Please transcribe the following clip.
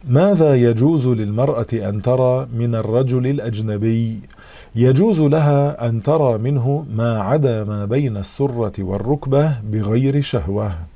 ماذا يجوز للمرأة أن ترى من الرجل الأجنبي؟ يجوز لها أن ترى منه ما عدا ما بين السرة والركبة بغير شهوة.